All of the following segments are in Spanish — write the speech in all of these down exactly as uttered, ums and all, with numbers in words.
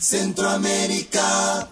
Centroamérica.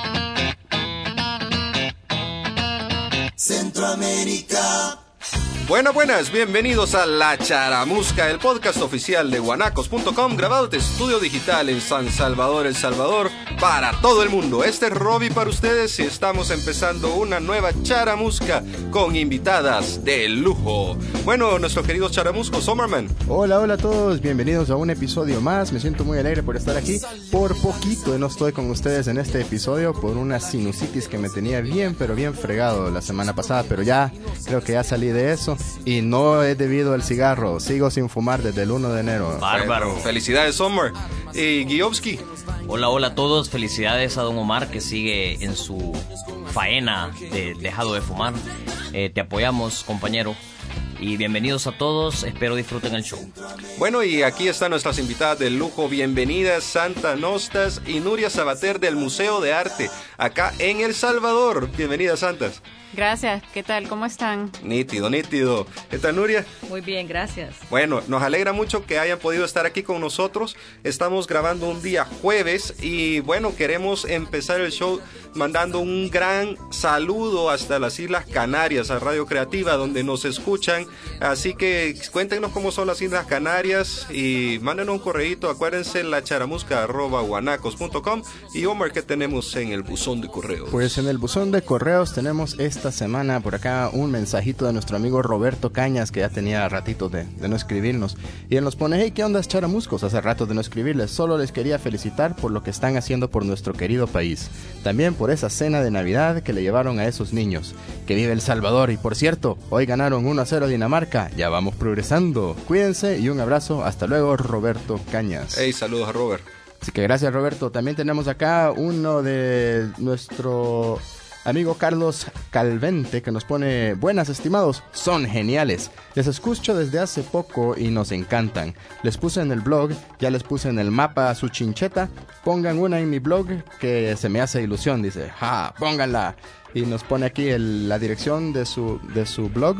Centroamérica. Buenas, buenas, bienvenidos a La Charamusca, el podcast oficial de guanacos punto com, grabado de estudio digital en San Salvador, El Salvador, para todo el mundo. Este es Robbie para ustedes y estamos empezando una nueva Charamusca con invitadas de lujo. Bueno, nuestros queridos charamuscos, Sommerman. Hola, hola a todos, bienvenidos a un episodio más. Me siento muy alegre por estar aquí. Por poquito no estoy con ustedes en este episodio por una sinusitis que me tenía bien, pero bien fregado la semana pasada, pero ya creo que ya salí de eso. Y no es debido al cigarro. Sigo sin fumar desde el primero de enero. Bárbaro. Bueno, felicidades, Sommer. Y Guiovsky. Hola, hola a todos. Felicidades a don Omar, que sigue en su faena de dejado de fumar. Eh, te apoyamos, compañero. Y bienvenidos a todos, espero disfruten el show. Bueno, y aquí están nuestras invitadas de lujo. Bienvenidas Santa Nostas y Nuria Sabater del Museo de Arte, acá en El Salvador. Bienvenidas, Santas. Gracias, ¿qué tal? ¿Cómo están? Nítido, nítido. ¿Qué tal, Nuria? Muy bien, gracias. Bueno, nos alegra mucho que hayan podido estar aquí con nosotros. Estamos grabando un día jueves y bueno, queremos empezar el show mandando un gran saludo hasta las Islas Canarias, a Radio Creativa, donde nos escuchan. Así que cuéntenos cómo son las Islas Canarias y mándenos un correíto. Acuérdense, la charamusca arroba guanacos punto com. Y Omar, ¿qué tenemos en el buzón de correos? Pues en el buzón de correos tenemos esta semana por acá un mensajito de nuestro amigo Roberto Cañas, que ya tenía ratito de, de no escribirnos. Y él nos pone: hey, ¿qué onda, charamuscos? Hace rato de no escribirles. Solo les quería felicitar por lo que están haciendo por nuestro querido país. También por esa cena de Navidad que le llevaron a esos niños. Que vive El Salvador. Y por cierto, hoy ganaron uno a cero a Dinamarca. Ya vamos progresando. Cuídense y un abrazo. Hasta luego, Roberto Cañas. Hey, saludos a Robert. Así que gracias, Roberto. También tenemos acá uno de nuestro amigo Carlos Calvente, que nos pone: buenas, estimados, son geniales. Les escucho desde hace poco y nos encantan. Les puse en el blog, ya les puse en el mapa su chincheta. Pongan una en mi blog que se me hace ilusión, dice. Ja, pónganla. Y nos pone aquí el, la dirección de su, de su blog.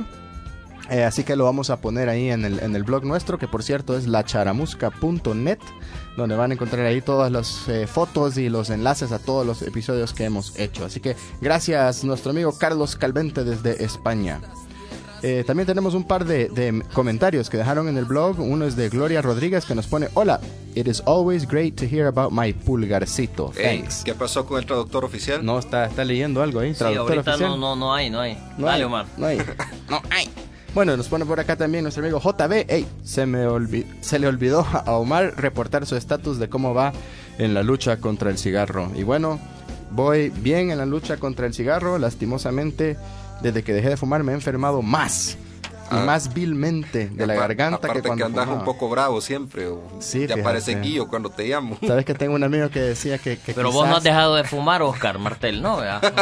Eh, así que lo vamos a poner ahí en el, en el blog nuestro, que por cierto es la charamusca punto net, donde van a encontrar ahí todas las eh, fotos y los enlaces a todos los episodios que hemos hecho. Así que gracias, nuestro amigo Carlos Calvente desde España. Eh, también tenemos un par de, de comentarios que dejaron en el blog. Uno es de Gloria Rodríguez, que nos pone: hola, it is always great to hear about my pulgarcito. Thanks. Hey, ¿qué pasó con el traductor oficial? No, está, está leyendo algo ahí. Sí, traductor ahorita oficial. no, no, no hay, no hay. No Dale, hay, Omar. No hay. No hay. Bueno, nos pone por acá también nuestro amigo J B. Ey, se me olvidó, se le olvidó a Omar reportar su estatus de cómo va en la lucha contra el cigarro. Y bueno, voy bien en la lucha contra el cigarro. Lastimosamente, desde que dejé de fumar me he enfermado más. Y ah, más vilmente de la garganta. Aparte que cuando que andas fumaba. Un poco bravo siempre. Sí, te aparece fíjate. Guillo cuando te llamo. Sabes que tengo un amigo que decía que, que Pero quizás... vos no has dejado de fumar, Oscar Martel, ¿no?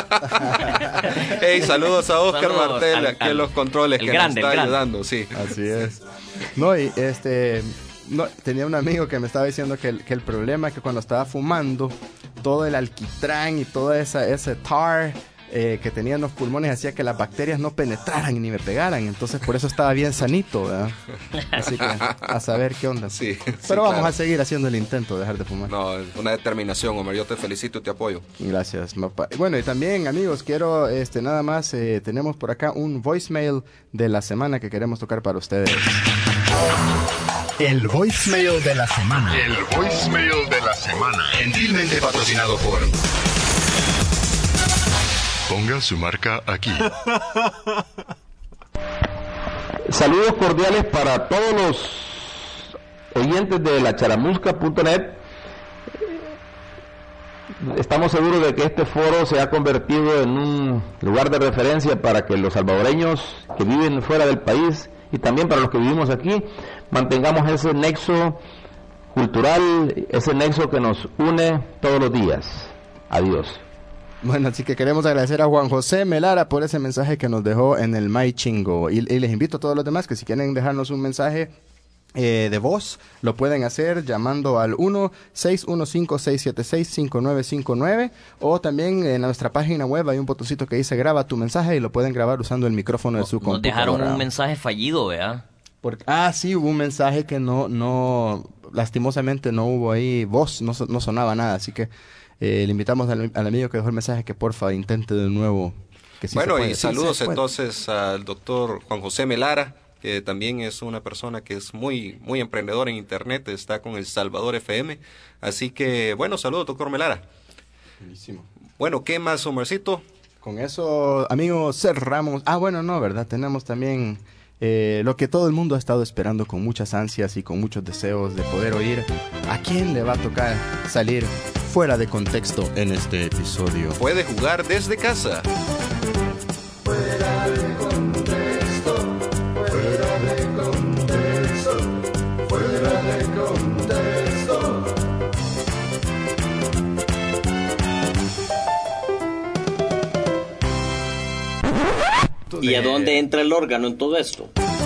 Hey, saludos a Oscar Saludos Martel, al, aquí al, en los controles, el que grande, nos está el grande. ayudando, sí. Así es. No, y este... No, tenía un amigo que me estaba diciendo que el, que el problema es que cuando estaba fumando, todo el alquitrán y todo esa, ese tar... Eh, que tenía en los pulmones hacía que las bacterias no penetraran ni me pegaran. Entonces por eso estaba bien sanito, ¿verdad? Así que a saber qué onda. Sí, Pero sí, vamos claro. a seguir haciendo el intento de dejar de fumar. No, es una determinación, Omar. Yo te felicito y te apoyo. Gracias, papá. Bueno, y también, amigos, quiero este nada más, eh, tenemos por acá un voicemail de la semana que queremos tocar para ustedes. El voicemail de la semana. El voicemail de la semana. Gentilmente patrocinado por... Ponga su marca aquí. Saludos cordiales para todos los oyentes de la charamusca punto net. Estamos seguros de que este foro se ha convertido en un lugar de referencia para que los salvadoreños que viven fuera del país y también para los que vivimos aquí mantengamos ese nexo cultural, ese nexo que nos une todos los días. Adiós. Bueno, así que queremos agradecer a Juan José Melara por ese mensaje que nos dejó en el My Chingo. Y, y les invito a todos los demás que si quieren dejarnos un mensaje eh, de voz, lo pueden hacer llamando al uno seis uno cinco seis siete seis cinco nueve cinco nueve, o también en nuestra página web hay un botoncito que dice graba tu mensaje y lo pueden grabar usando el micrófono de su Nos computadora. dejaron un mensaje fallido, ¿verdad? Porque, ah, sí, hubo un mensaje que no, no lastimosamente no hubo ahí voz, no, no sonaba nada, así que eh, le invitamos al, al amigo que dejó el mensaje que porfa intente de nuevo. Que sí bueno, se puede, y sí, saludos se puede. entonces al doctor Juan José Melara, que también es una persona que es muy muy emprendedor en internet, está con El Salvador F M, así que bueno, saludos doctor Melara. Buenísimo. Bueno, ¿qué más, Omarcito? Con eso, amigos, cerramos. Ah, bueno, no, ¿verdad? Tenemos también eh, lo que todo el mundo ha estado esperando con muchas ansias y con muchos deseos de poder oír. ¿A quién le va a tocar salir fuera de contexto en este episodio? Puede jugar desde casa. Fuera de contexto, fuera de contexto, fuera de contexto. ¿Y a dónde entra el órgano en todo esto?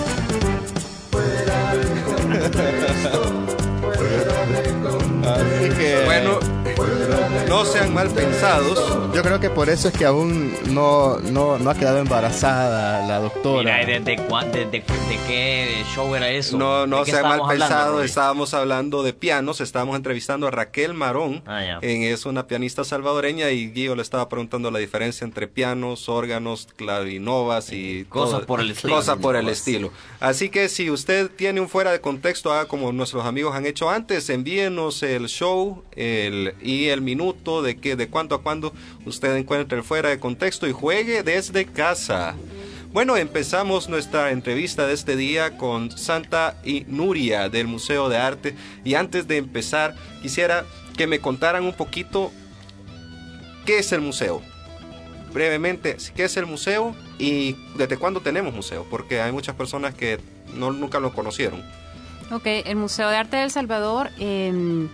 Fuera de contexto, fuera de contexto. Así que... Bueno, no sean mal pensados. Yo creo que por eso es que aún no, no, no ha quedado embarazada la doctora. Mira, ¿desde, cuán- desde, de qué show era eso? No, no ¿De qué sean mal estábamos hablando, pensados, Rory? estábamos hablando de pianos, estábamos entrevistando a Raquel Marón, Ah, ya. en- es una pianista salvadoreña y Guillo le estaba preguntando la diferencia entre pianos, órganos, clavinovas y Cosas todo- por el estilo. Cosas por el estilo. Así que si usted tiene un fuera de contexto, haga como nuestros amigos han hecho antes, envíenos el show el, y el minuto de que de cuándo a cuándo usted encuentre el fuera de contexto y juegue desde casa. Bueno, empezamos nuestra entrevista de este día con Santa y Nuria del Museo de Arte. Y antes de empezar, quisiera que me contaran un poquito qué es el museo. Brevemente, ¿qué es el museo y desde cuándo tenemos museo? Porque hay muchas personas que no, nunca lo conocieron. Ok, el Museo de Arte de El Salvador eh,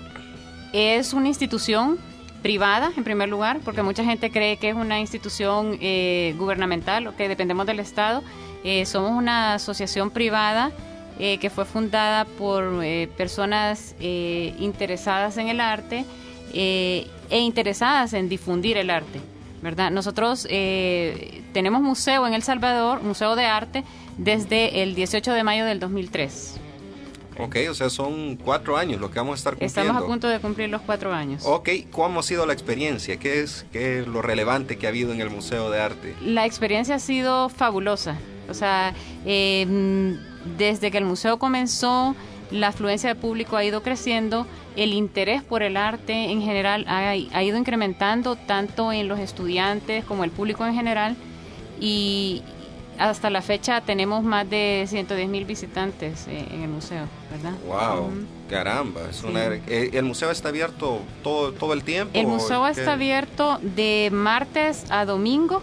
es una institución privada, en primer lugar, porque mucha gente cree que es una institución eh, gubernamental o que dependemos del Estado. Eh, somos una asociación privada eh, que fue fundada por eh, personas eh, interesadas en el arte eh, e interesadas en difundir el arte, ¿verdad? Nosotros eh, tenemos museo en El Salvador, museo de arte, desde el dieciocho de mayo del dos mil tres. Ok, o sea, son cuatro años lo que vamos a estar cumpliendo. Estamos a punto de cumplir los cuatro años. Ok, ¿cómo ha sido la experiencia? ¿Qué es, qué es lo relevante que ha habido en el Museo de Arte? La experiencia ha sido fabulosa. O sea, eh, desde que el museo comenzó, la afluencia de público ha ido creciendo, el interés por el arte en general ha, ha ido incrementando tanto en los estudiantes como el público en general, y hasta la fecha tenemos más de ciento diez mil visitantes eh, en el museo, ¿verdad? Wow, Ujú. caramba. Es Sí. una, eh, ¿el museo está abierto todo, todo el tiempo? El museo ¿O está qué? abierto de martes a domingo,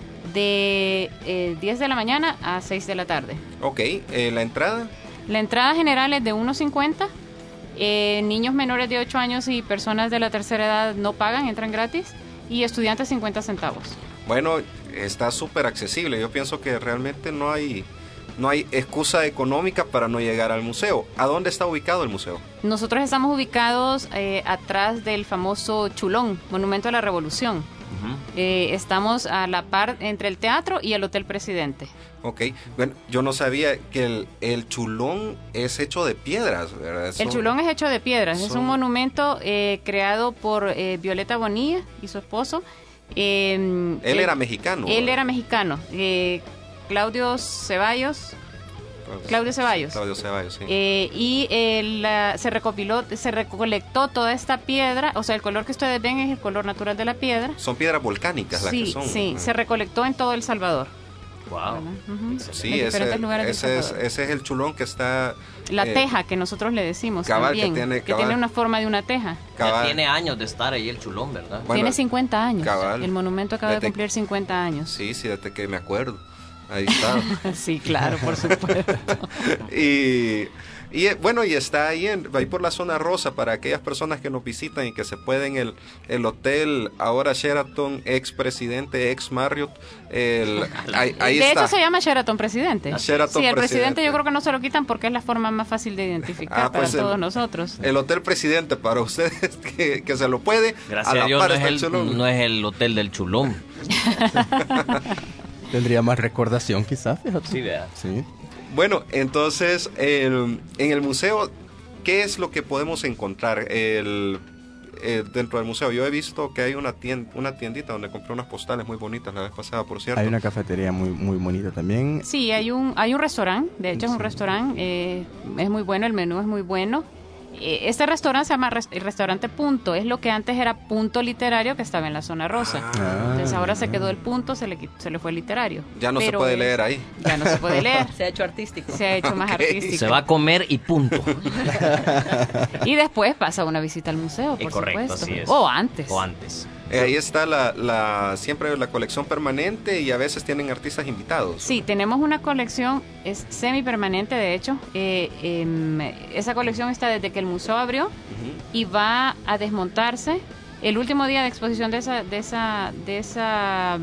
de eh, diez de la mañana a seis de la tarde. Ok, eh, ¿la entrada? La entrada general es de uno cincuenta. Eh, niños menores de ocho años y personas de la tercera edad no pagan, entran gratis. Y estudiantes cincuenta centavos. Bueno, está súper accesible. Yo pienso que realmente no hay, no hay excusa económica para no llegar al museo. ¿A dónde está ubicado el museo? Nosotros estamos ubicados eh, atrás del famoso Chulón, Monumento a la Revolución. Ujú. Eh, estamos a la par entre el teatro y el Hotel Presidente. Ok, bueno, yo no sabía que el, el chulón es hecho de piedras, ¿verdad? El Son- Chulón es hecho de piedras. Es son- un monumento eh, creado por eh, Violeta Bonilla y su esposo. Eh, Él era mexicano. Él ¿verdad? era mexicano. Eh, Claudio Ceballos. Claudio Ceballos. Claudio Ceballos, sí. Eh, y eh, la- se recopiló, se recolectó toda esta piedra, o sea, el color que ustedes ven es el color natural de la piedra. Son piedras volcánicas las Sí, que son. sí, Ah. se recolectó en todo El Salvador. Wow. ¿verdad? Ujú. Sí, En ese, diferentes lugares del ese, es, Salvador. ese es el chulón que está... La eh, teja, que nosotros le decimos cabal, que también, tiene- que cabal. tiene una forma de una teja. Ya cabal. tiene años de estar ahí el chulón, ¿verdad? Bueno, tiene cincuenta años. cabal. El monumento acaba de Desde- cumplir cincuenta años. Sí, sí, desde que me acuerdo. Ahí está. Sí, claro, por supuesto. y, y eh, bueno, y está ahí, en, ahí por la zona rosa para aquellas personas que nos visitan y que se pueden el, el hotel, ahora Sheraton, ex presidente, ex Marriott. El, ahí ahí de está. hecho se llama Sheraton Presidente. Sheraton sí, el presidente Presidente. yo creo que no se lo quitan porque es la forma más fácil de identificar Ah, para pues el- todos nosotros. El hotel presidente para ustedes que, que se lo puede. Gracias a a, la Dios par no está es, el chulón. el, no es el hotel del chulón. Tendría más recordación quizás, fíjate. Sí, vea. Sí. Bueno, entonces el- en el museo, ¿qué es lo que podemos encontrar el, eh, dentro del museo? Yo he visto que hay una tienda, una tiendita donde compré unas postales muy bonitas la vez pasada, por cierto. Hay una cafetería muy muy bonita también. Sí, hay un hay un restaurante, de hecho es un Sí. restaurante, eh, es muy bueno, el menú es muy bueno. Eh, Este restaurante se llama res- el restaurante Punto, es lo que antes era Punto Literario, que estaba en la zona rosa. Ah. Entonces ahora se quedó el Punto, se le, quit- se le fue el literario. Ya no se Pero puede es- leer ahí. Ya no se puede leer, Se ha hecho artístico. se ha hecho más Ok. artístico. Se va a comer y punto. Y después pasa una visita al museo, por Es correcto, supuesto. así es. O antes. O antes. Eh, ahí está la, la siempre la colección permanente y a veces tienen artistas invitados. Sí, tenemos una colección, es semipermanente de hecho. Eh, em, esa colección está desde que el museo abrió y va a desmontarse. El último día de exposición de esa, de esa, de esa,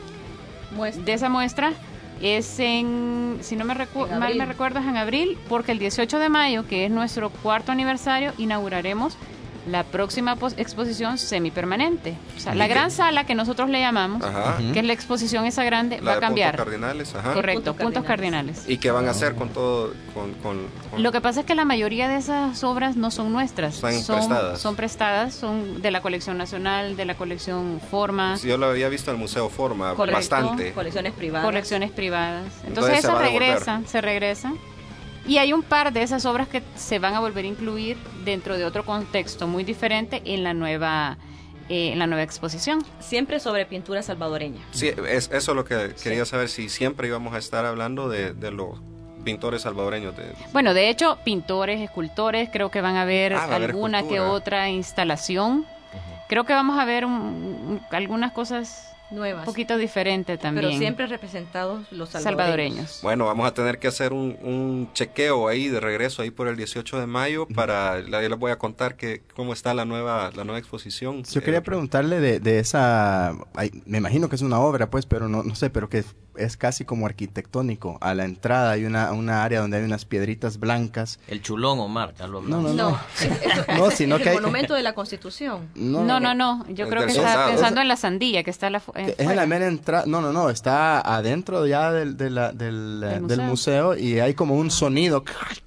mm, Muestra. de esa muestra es en, si no me recu- En mal abril. me recuerdo, es en abril, porque el dieciocho de mayo, que es nuestro cuarto aniversario, inauguraremos la próxima pos- exposición semipermanente. O sea, la ¿Y qué? gran sala que nosotros le llamamos, Ajá. que es la exposición esa grande, La va a de cambiar. puntos cardinales, ajá. Correcto, Puntos puntos cardinales. cardinales. ¿Y qué van a hacer con todo? Con, con, con- Lo que pasa es que la mayoría de esas obras no son nuestras, Están son prestadas. son prestadas, son de la colección nacional, de la colección Forma, Yo lo había visto en el Museo Forma Correcto. bastante. Colecciones privadas. colecciones privadas. Entonces Entonces, se esas va a devolver. regresan, se regresan. Y hay un par de esas obras que se van a volver a incluir dentro de otro contexto muy diferente en la nueva eh, en la nueva exposición. Siempre sobre pintura salvadoreña. Sí, es, eso es lo que quería saber, si siempre íbamos a estar hablando de, de los pintores salvadoreños. De, Bueno, de hecho, pintores, escultores, creo que van a ver Ah, va a haber alguna que escultura. otra instalación. Creo que vamos a ver un- un- algunas cosas Nuevas. un poquito diferentes también. Pero siempre representados los salvadoreños. salvadoreños. Bueno, vamos a tener que hacer un, un chequeo ahí de regreso ahí por el dieciocho de mayo para, ya les voy a contar que cómo está la nueva la nueva exposición. Yo quería Eh, preguntarle de, de esa, ay, me imagino que es una obra, pues, pero no, no sé, pero que es, es casi como arquitectónico. A la entrada hay una, una área donde hay unas piedritas blancas. El chulón, Omar, ya lo No, hablamos. no, no. No, eso- No, ese sino es que el hay- monumento de la Constitución. No, no, no. Yo Es creo del que está soldado. pensando en la sandía, que está la fu- Que eh, es en fuera. la mera entrada, no, no, no, está adentro ya del, de la- del, eh, Del del museo y hay como un sonido.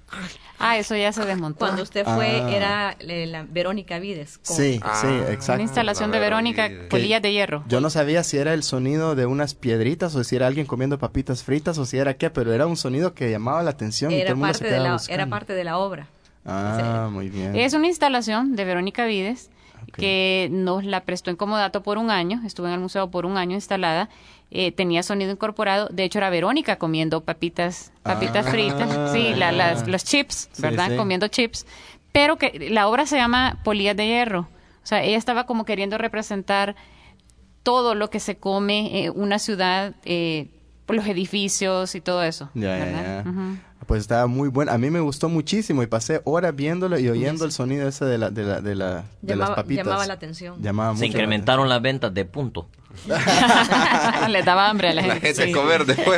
Ah, eso ya se desmontó. Cuando usted fue, Ah. era eh, la Verónica Vides. con- Sí, Ah, sí, Una exacto. instalación La de Verónica, Verónica. polillas de hierro. Yo no sabía si era el sonido de unas piedritas o si era alguien comiendo papitas fritas o si era qué, pero era un sonido que llamaba la atención y todo Era el mundo se parte, de quedaba la, buscando. era parte de la obra. Ah, muy bien. Es una instalación de Verónica Vides Ok. que nos la prestó en comodato por un año. Estuvo en el museo por un año instalada. Eh, tenía sonido incorporado. De hecho, era Verónica comiendo papitas, papitas Ah. fritas. Sí, la- las, los chips, Sí, ¿verdad? sí. Comiendo chips. Pero que la obra se llama Polillas de Hierro. O sea, ella estaba como queriendo representar todo lo que se come en una ciudad, eh, por los edificios y todo eso. Ya, ya, ¿verdad? ya. Ujú. Pues estaba muy bueno. A mí me gustó muchísimo y pasé horas viéndolo y oyendo el sonido ese de, la, de, la, de, la, de las Llamaba, papitas. llamaba la atención. Llamaba Se mucho la incrementaron las ventas de punto. Le daba hambre a la La gente. gente sí. a comer después.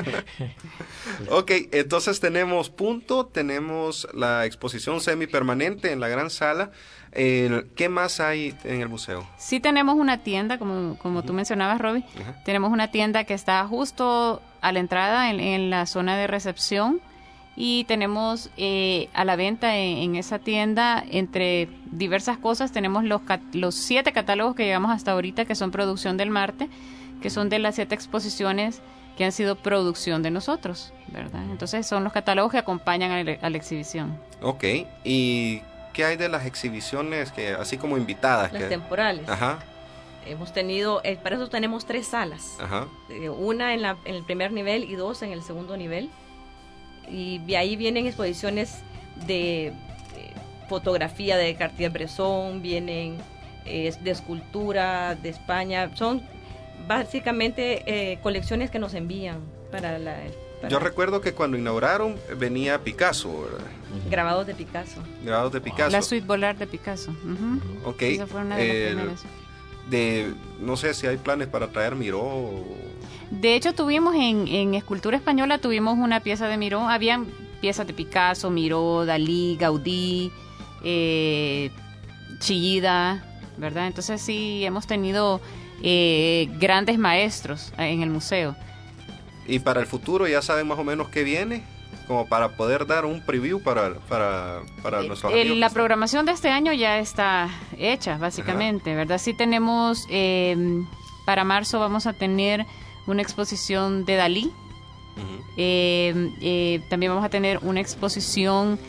Ok, entonces tenemos Punto, tenemos la exposición semipermanente en la gran sala. Eh, ¿Qué más hay en el museo? Sí tenemos una tienda, como, como tú mencionabas, Robbie. Ajá. Tenemos una tienda que está justo a la entrada, en, en la zona de recepción. Y tenemos eh, a la venta en, en esa tienda, entre diversas cosas, tenemos los, cat- los siete catálogos que llevamos hasta ahorita, que son producción del Marte, que son de las siete exposiciones que han sido producción de nosotros, ¿verdad? Entonces son los catálogos que acompañan a la, a la exhibición. Ok, ¿y qué hay de las exhibiciones que así como invitadas? Las que- temporales. Ajá, Hemos tenido, eh, para eso tenemos tres salas. ajá. Eh, una en, la, en el primer nivel y dos en el segundo nivel. Y de ahí vienen exposiciones de eh, fotografía de Cartier-Bresson, vienen eh, de escultura de España. Son básicamente eh, colecciones que nos envían para la... para Yo recuerdo que cuando inauguraron venía Picasso, ¿verdad? grabados de Picasso. Grabados de Picasso. La suite volar de Picasso. Ujú. Ok. Esa fue una de las el- primeras. de, no sé si hay planes para traer Miró. o- De hecho, tuvimos en, en Escultura Española, tuvimos una pieza de Miró, habían piezas de Picasso, Miró, Dalí, Gaudí, eh, Chillida, ¿verdad? Entonces sí, hemos tenido eh, grandes maestros en el museo. Y para el futuro ya saben más o menos qué viene. como para poder dar un preview para, para, para nuestros Eh, amigos. la programación de este año ya está hecha, básicamente, Ajá. ¿verdad? Sí tenemos, eh, para marzo vamos a tener una exposición de Dalí. Uh-huh. eh, eh, también vamos a tener una exposición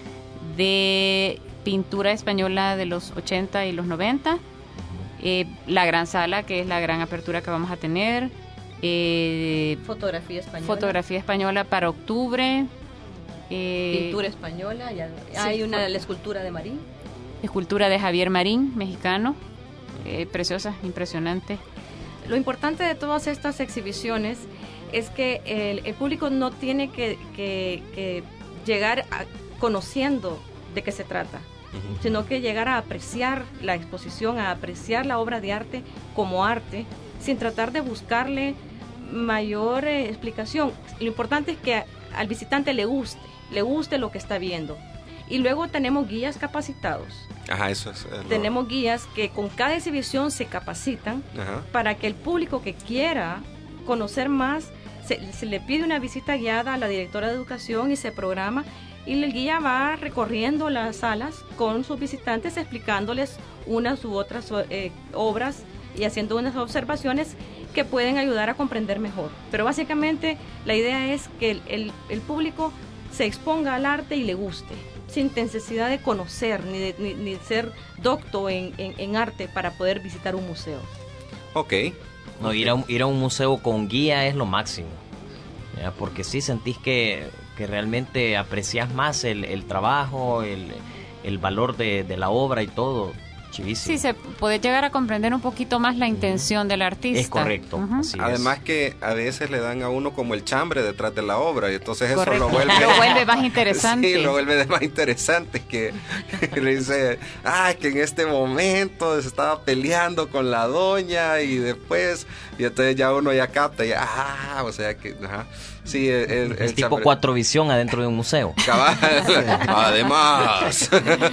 de pintura española de los ochenta y los noventa. Eh, la gran sala, que es la gran apertura que vamos a tener. Eh, fotografía española. Fotografía española para octubre. Eh, Pintura española. Ya, sí, hay una la escultura de Marín. Escultura de Javier Marín, mexicano. Eh, preciosa, impresionante. Lo importante de todas estas exhibiciones es que el, el público no tiene que, que, que llegar a, conociendo de qué se trata, uh-huh. sino que llegar a apreciar la exposición, a apreciar la obra de arte como arte, sin tratar de buscarle mayor eh, explicación. Lo importante es que a, al visitante le guste, le guste lo que está viendo. Y luego tenemos guías capacitados. Ajá, eso es. Eh, tenemos no. guías que con cada exhibición se capacitan Ajá. para que el público que quiera conocer más, se, se le pide una visita guiada a la directora de educación y se programa. Y el guía va recorriendo las salas con sus visitantes, explicándoles unas u otras eh, obras y haciendo unas observaciones que pueden ayudar a comprender mejor. Pero básicamente la idea es que el, el, el público se exponga al arte y le guste, sin necesidad de conocer ni de ni, ni ser docto en, en, en arte para poder visitar un museo. Ok. No, ir a un, ir a un museo con guía es lo máximo, ¿ya? Porque sí sentís que... que realmente aprecias más el, el trabajo, el, el valor de, de la obra y todo. Chivísimo. Sí, se puede llegar a comprender un poquito más la intención uh-huh. del artista. Es correcto. Uh-huh. Así Además es. que a veces le dan a uno como el chambre detrás de la obra y entonces correcto. Eso lo vuelve... lo vuelve más interesante. Sí, lo vuelve más interesante que, que le dice, ah, que en este momento se estaba peleando con la doña y después, y entonces ya uno ya capta y ah, o sea que, ajá. Sí, el, el, es el tipo chambre. cuatro visión adentro de un museo. Además.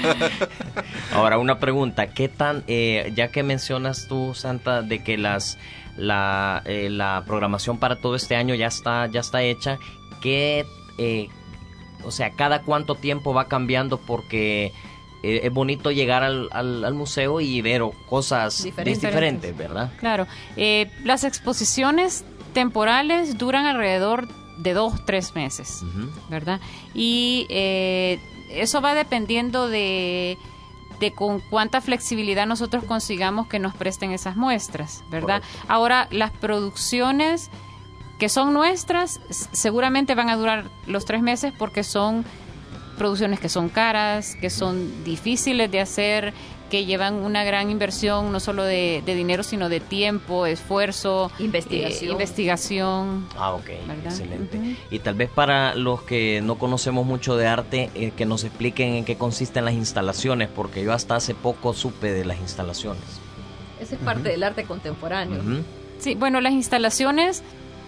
Ahora una pregunta, ¿qué tan, eh, ya que mencionas tú, Santa, de que las la, eh, la programación para todo este año ya está ya está hecha, qué, eh, o sea, cada cuánto tiempo va cambiando? Porque eh, es bonito llegar al, al, al museo y ver cosas diferentes, diferentes ¿verdad? Claro, eh, las exposiciones temporales duran alrededor de dos, tres meses, uh-huh. ¿verdad? Y eh, eso va dependiendo de, de con cuánta flexibilidad nosotros consigamos que nos presten esas muestras, ¿verdad? Correcto. Ahora, las producciones que son nuestras seguramente van a durar los tres meses porque son producciones que son caras, que son difíciles de hacer, que llevan una gran inversión no solo de, de dinero, sino de tiempo, esfuerzo, investigación. Eh, investigación. Ah, ok, ¿verdad? Excelente. Uh-huh. Y tal vez para los que no conocemos mucho de arte, eh, que nos expliquen en qué consisten las instalaciones, porque yo hasta hace poco supe de las instalaciones. Esa es parte uh-huh. del arte contemporáneo. Uh-huh. Sí, bueno, las instalaciones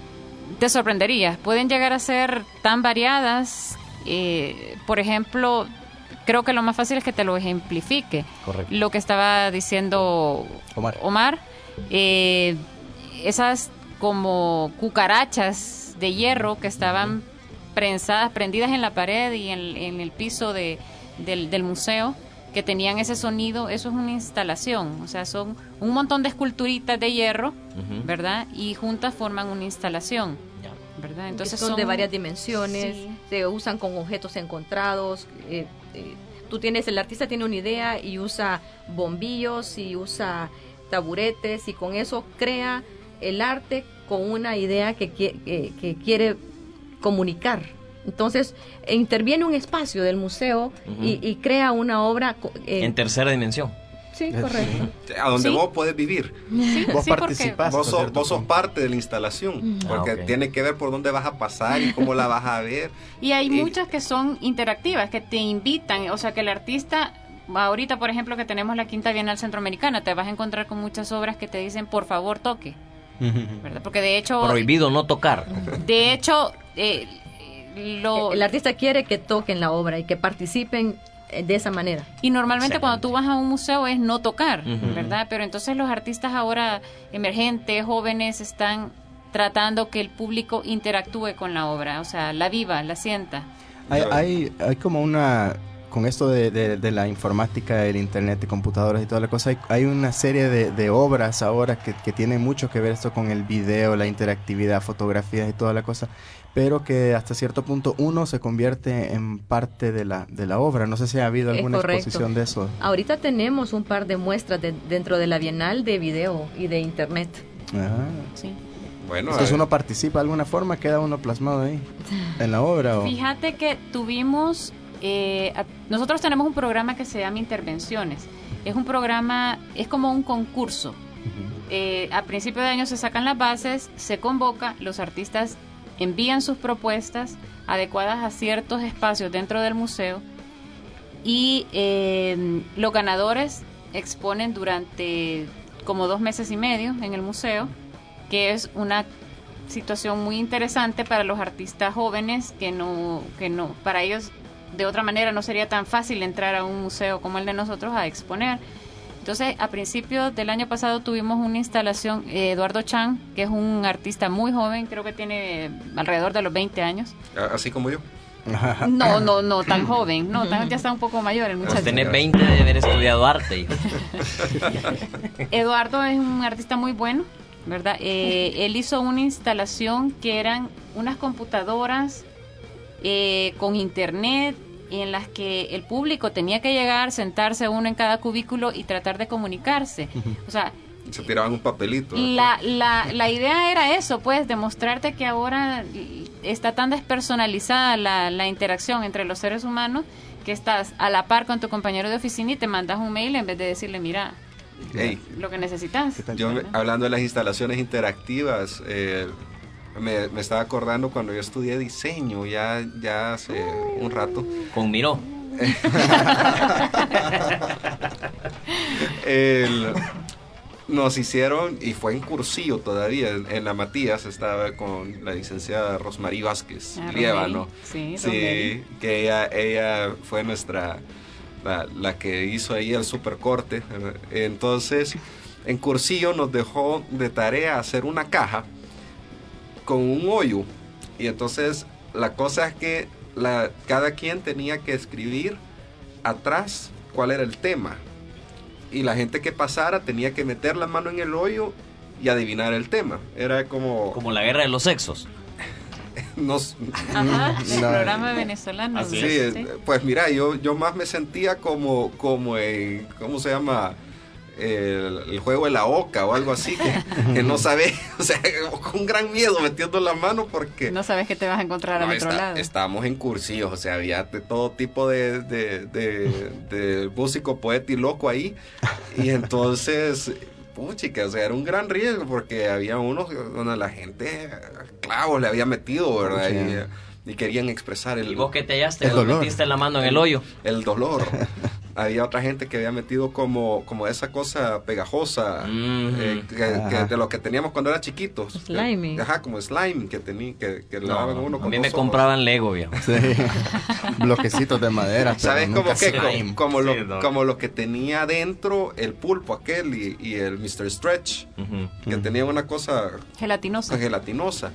te sorprenderías, pueden llegar a ser tan variadas, eh, por ejemplo... Creo que lo más fácil es que te lo ejemplifique. Correcto. Lo que estaba diciendo Omar, Omar eh, esas como cucarachas de hierro que estaban prensadas, prendidas en la pared y en, en el piso de, del, del museo, que tenían ese sonido, eso es una instalación. O sea, son un montón de esculturitas de hierro, uh-huh. ¿verdad? Y juntas forman una instalación. ¿Verdad? Entonces son, son de varias dimensiones, sí. se usan con objetos encontrados. Eh, eh, tú tienes, el artista tiene una idea y usa bombillos y usa taburetes y con eso crea el arte con una idea que, que, que quiere comunicar. Entonces interviene un espacio del museo uh-huh. y, y crea una obra eh, en tercera dimensión. Sí, correcto. A donde ¿Sí? vos podés vivir. Sí, vos sí, participás. Vos sos, vos sos parte de la instalación. Porque ah, okay. tiene que ver por dónde vas a pasar y cómo la vas a ver. Y hay y... muchas que son interactivas, que te invitan. O sea, que el artista... Ahorita, por ejemplo, que tenemos la Quinta Bienal Centroamericana, te vas a encontrar con muchas obras que te dicen, por favor, toque. ¿Verdad? Porque de hecho... Prohibido no tocar. De hecho... Eh, lo... El artista quiere que toquen la obra y que participen de esa manera. Y normalmente cuando tú vas a un museo es no tocar, uh-huh. ¿verdad? Pero entonces los artistas ahora emergentes, jóvenes, están tratando que el público interactúe con la obra, o sea, la viva, la sienta. Hay, hay, hay como una... Con esto de, de, de la informática, el internet, de computadoras y toda la cosa, hay, hay una serie de, de obras ahora que, que tienen mucho que ver esto con el video, la interactividad, fotografías y toda la cosa, pero que hasta cierto punto uno se convierte en parte de la, de la obra. No sé si ha habido alguna exposición de eso. Ahorita tenemos un par de muestras de, dentro de la Bienal de video y de internet. Ah. Sí. Bueno, entonces uno participa de alguna forma, queda uno plasmado ahí en la obra. ¿O? Fíjate que tuvimos... Eh, a, nosotros tenemos un programa que se llama Intervenciones. Es un programa, es como un concurso. Uh-huh. Eh, a principio de año se sacan las bases, se convoca, los artistas envían sus propuestas adecuadas a ciertos espacios dentro del museo y eh, los ganadores exponen durante como dos meses y medio en el museo, que es una situación muy interesante para los artistas jóvenes que no, que no, para ellos de otra manera no sería tan fácil entrar a un museo como el de nosotros a exponer. Entonces, a principios del año pasado tuvimos una instalación, eh, Eduardo Chan, que es un artista muy joven, creo que tiene alrededor de los veinte años. Así como yo. No, no, no, tan joven, no, tan, ya está un poco mayor el muchacho. Pues tener veinte de haber estudiado arte. Eduardo es un artista muy bueno, ¿verdad? Eh, él hizo una instalación que eran unas computadoras eh, con internet, en las que el público tenía que llegar, sentarse uno en cada cubículo y tratar de comunicarse. O sea, se tiraban un papelito. La, la, la idea era eso, pues, demostrarte que ahora está tan despersonalizada la, la interacción entre los seres humanos que estás a la par con tu compañero de oficina y te mandas un mail en vez de decirle, mira, hey, lo que necesitas. Yo, me, hablando de las instalaciones interactivas, eh, me, me estaba acordando cuando yo estudié diseño, ya, ya hace un rato. Con Miró. El... Nos hicieron, y fue en cursillo todavía, en, en la Matías estaba con la licenciada Rosmarie Vázquez, ah, Liévano. Sí, sí, que ella, ella fue nuestra, la, la que hizo ahí el supercorte. Entonces, en cursillo nos dejó de tarea hacer una caja con un hoyo. Y entonces, la cosa es que la, cada quien tenía que escribir atrás cuál era el tema. Y la gente que pasara tenía que meter la mano en el hoyo y adivinar el tema. Era como... Como la guerra de los sexos. Nos... Ajá, el no. programa venezolano. Sí, sí, pues mira, yo, yo más me sentía como, como en... ¿Cómo se llama? El, el juego de la oca o algo así, que, que no sabes, o sea, con gran miedo metiendo la mano porque... No sabes que te vas a encontrar no, al otro está, lado. Estábamos en cursillos, o sea, había de todo tipo de, de, de, de músico, poeta y loco ahí, y entonces, puchica, o sea, era un gran riesgo porque había unos donde la gente clavos le había metido, ¿verdad? Y, y querían expresar el... ¿Y vos qué te hallaste? El dolor. Metiste la mano en el hoyo. El dolor. Había otra gente que había metido como, como esa cosa pegajosa, mm-hmm. eh, que, que de lo que teníamos cuando era chiquitos. Slime. Que, ajá, como slime que tenía, que, que no, le daban uno con a mí me ojos. Compraban Lego, viejo. Sí. Bloquecitos de madera. ¿Sabes cómo que? Como, como, lo, sí, no. como lo que tenía dentro el pulpo aquel y, y el mister Stretch, uh-huh. que uh-huh. tenía una cosa... Gelatinosa. Gelatinosa.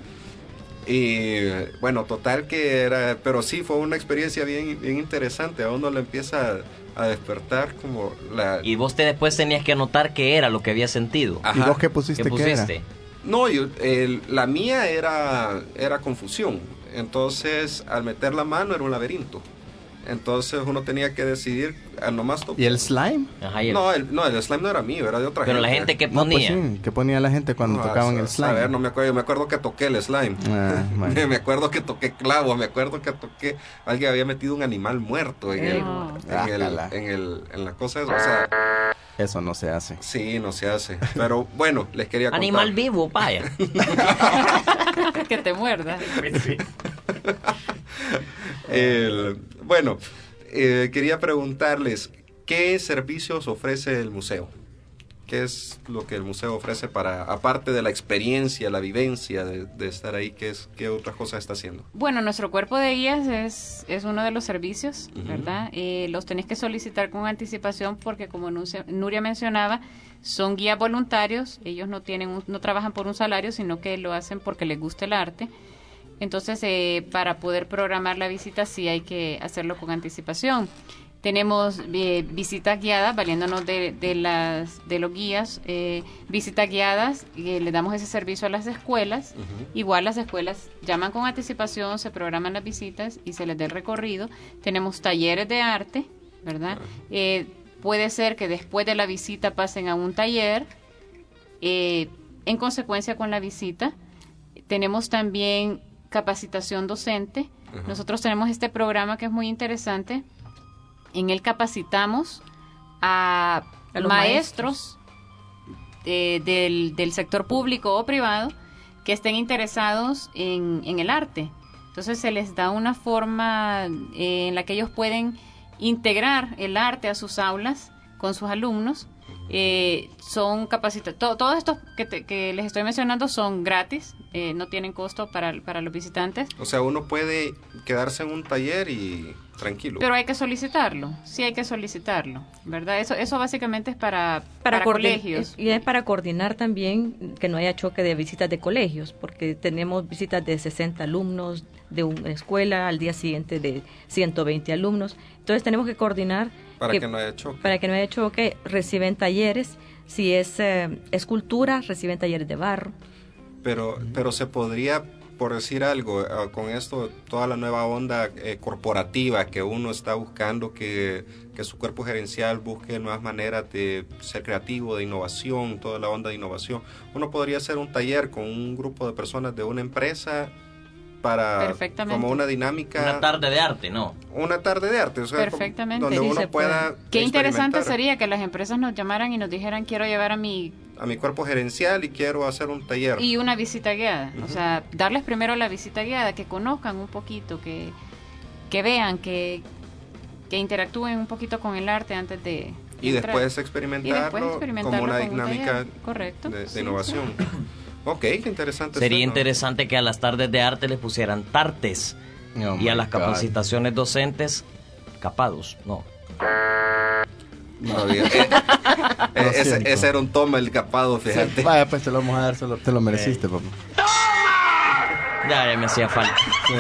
Y bueno, total que era, pero sí fue una experiencia bien, bien interesante. A uno le empieza a, a despertar como la... Y vos te después tenías que anotar qué era lo que había sentido. Ajá. ¿Y vos qué pusiste? ¿Qué pusiste? ¿Qué era? No, yo, el, la mía era, era confusión. Entonces, al meter la mano era un laberinto. Entonces uno tenía que decidir a nomás tocar. ¿Y el slime? Ajá, y el... No, el, no, el slime no era mío, era de otra Pero gente. Pero la gente que ponía. No, pues sí, ¿qué ponía la gente cuando no, tocaban a, el slime? A ver, no me acuerdo, me acuerdo que toqué el slime. Ah, bueno. Me acuerdo que toqué clavos, me acuerdo que toqué, alguien había metido un animal muerto en, no. el, en, el, en, el, en la cosa esa, o sea... Eso no se hace. Sí, no se hace. Pero bueno, les quería contar. Animal vivo, vaya. Que te muerda. el, bueno, eh, quería preguntarles, ¿qué servicios ofrece el museo? ¿Qué es lo que el museo ofrece para, aparte de la experiencia, la vivencia de, de estar ahí, qué es, qué otras cosas está haciendo? Bueno, nuestro cuerpo de guías es, es uno de los servicios, uh-huh. ¿verdad? Eh, los tenés que solicitar con anticipación porque, como Nuria mencionaba, son guías voluntarios. Ellos no tienen un, no trabajan por un salario, sino que lo hacen porque les gusta el arte. Entonces, eh, para poder programar la visita sí hay que hacerlo con anticipación. Tenemos eh, visitas guiadas, valiéndonos de, de, las, de los guías, eh, visitas guiadas, y le damos ese servicio a las escuelas. Uh-huh. Igual las escuelas llaman con anticipación, se programan las visitas y se les da el recorrido. Tenemos talleres de arte, ¿verdad? Uh-huh. Eh, puede ser que después de la visita pasen a un taller, eh, en consecuencia con la visita. Tenemos también capacitación docente. Uh-huh. Nosotros tenemos este programa que es muy interesante. En él capacitamos a, a los maestros, maestros. De, del, del sector público o privado que estén interesados en, en el arte. Entonces se les da una forma eh, en la que ellos pueden integrar el arte a sus aulas con sus alumnos. Eh, son capacitados. Todo, todos estos que, te, que les estoy mencionando son gratis, eh, no tienen costo para, para los visitantes. O sea, uno puede quedarse en un taller y tranquilo. Pero hay que solicitarlo, sí hay que solicitarlo, ¿verdad? Eso eso básicamente es para, para, para colegios. Y es para coordinar también que no haya choque de visitas de colegios, porque tenemos visitas de sesenta alumnos de una escuela, al día siguiente de ciento veinte alumnos. Entonces tenemos que coordinar para que, que no haya choque. Para que no haya choque, reciben talleres. Si es eh, escultura, reciben talleres de barro. Pero, pero se podría, por decir algo, uh, con esto, toda la nueva onda eh, corporativa que uno está buscando, que, que su cuerpo gerencial busque nuevas maneras de ser creativo, de innovación, toda la onda de innovación. Uno podría hacer un taller con un grupo de personas de una empresa para como una dinámica, una tarde de arte, ¿no? Una tarde de arte, o sea, perfectamente, donde sí, uno pueda. Qué interesante sería que las empresas nos llamaran y nos dijeran, quiero llevar a mi a mi cuerpo gerencial y quiero hacer un taller y una visita guiada. Uh-huh. O sea, darles primero la visita guiada, que conozcan un poquito, que que vean, que que interactúen un poquito con el arte antes de y después experimentarlo, y después experimentarlo como una dinámica un correcto de, de sí, innovación. Sí. Ok, qué interesante. Sería esto, interesante, ¿no?, que a las tardes de arte les pusieran tartes oh y a las God. capacitaciones docentes capados, no. No, eh, eh, ese, ese era un toma el capado, fíjate. Sí, vaya, pues te lo vamos a dar, solo, te lo mereciste, papá. ¡Toma! Ya, ya me hacía falta. Sí.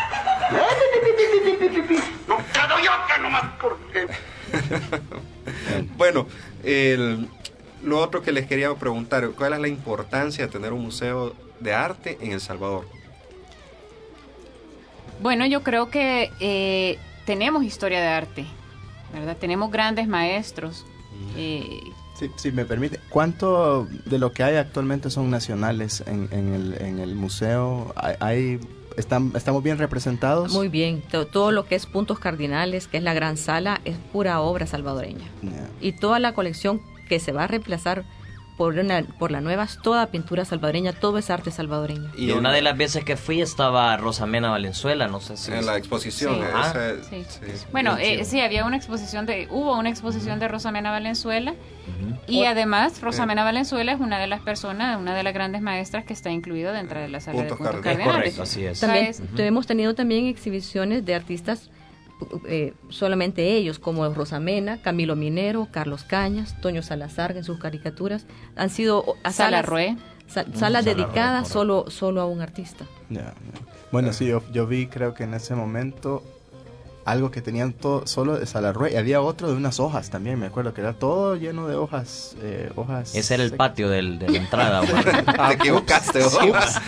No quedo yo que nomás porque... Bueno, el... lo otro que les quería preguntar, ¿cuál es la importancia de tener un museo de arte en El Salvador? Bueno, yo creo que eh, tenemos historia de arte, ¿verdad? Tenemos grandes maestros. Eh, sí, si me permite, ¿cuánto de lo que hay actualmente son nacionales en, en, el, en el museo? ¿Hay, hay están, ¿Estamos bien representados? Muy bien. Todo, todo lo que es Puntos Cardinales, que es la gran sala, es pura obra salvadoreña. Yeah. Y toda la colección que se va a reemplazar por una por la nueva, toda pintura salvadoreña, todo es arte salvadoreño. Y una de las veces que fui estaba Rosamena Valenzuela, no sé si... En la exposición. Sí. Esa, ah, sí. Sí. Bueno, eh, sí, había una exposición de, hubo una exposición uh-huh. de Rosamena Valenzuela, uh-huh. y o, además Rosamena eh. Valenzuela es una de las personas, una de las grandes maestras que está incluida dentro de la sala Puntos de Puntos Cardinales. Correcto, así es. También uh-huh. hemos tenido también exhibiciones de artistas Eh, solamente ellos, como Rosamena, Camilo Minero, Carlos Cañas, Toño Salazar en sus caricaturas, han sido a salas, Salarrué. Sa- salas no, dedicadas solo, solo a un artista. Yeah, yeah. Bueno, sí, yo, yo vi, creo que en ese momento, algo que tenían todo, solo de Salarrué, y había otro de unas hojas también, me acuerdo que era todo lleno de hojas. Eh, hojas Ese era el secas. patio del, de la entrada. Te equivocaste, hojas.